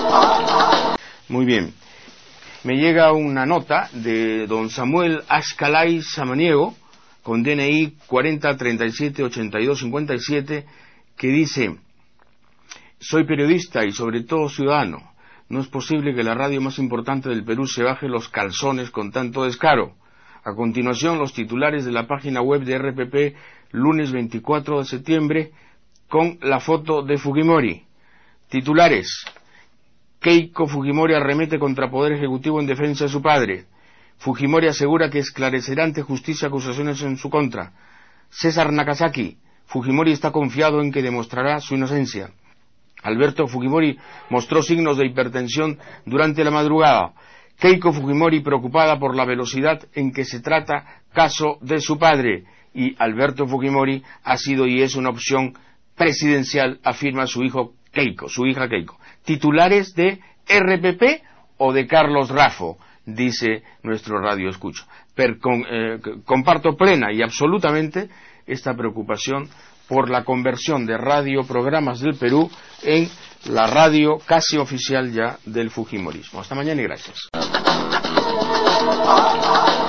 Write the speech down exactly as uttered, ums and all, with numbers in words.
Muy bien. Me llega una nota de don Samuel Ashkalay Samaniego, con D N I cuarenta treinta y siete ochenta y dos cincuenta y siete, que dice: soy periodista y sobre todo ciudadano. No es posible que la radio más importante del Perú se baje los calzones con tanto descaro. A continuación, los titulares de la página web de R P P, lunes veinticuatro de septiembre, con la foto de Fujimori. Titulares: Keiko Fujimori arremete contra Poder Ejecutivo en defensa de su padre. Fujimori asegura que esclarecerá ante justicia acusaciones en su contra. César Nakazaki: Fujimori está confiado en que demostrará su inocencia. Alberto Fujimori mostró signos de hipertensión durante la madrugada. Keiko Fujimori preocupada por la velocidad en que se trata caso de su padre. Y Alberto Fujimori ha sido y es una opción presidencial, afirma su hijo Keiko, su hija Keiko. Titulares de R P P o de Carlos Raffo, dice nuestro radio escucha. Per, con, eh, comparto plena y absolutamente esta preocupación por la conversión de radioprogramas del Perú en la radio casi oficial ya del Fujimorismo. Hasta mañana y gracias.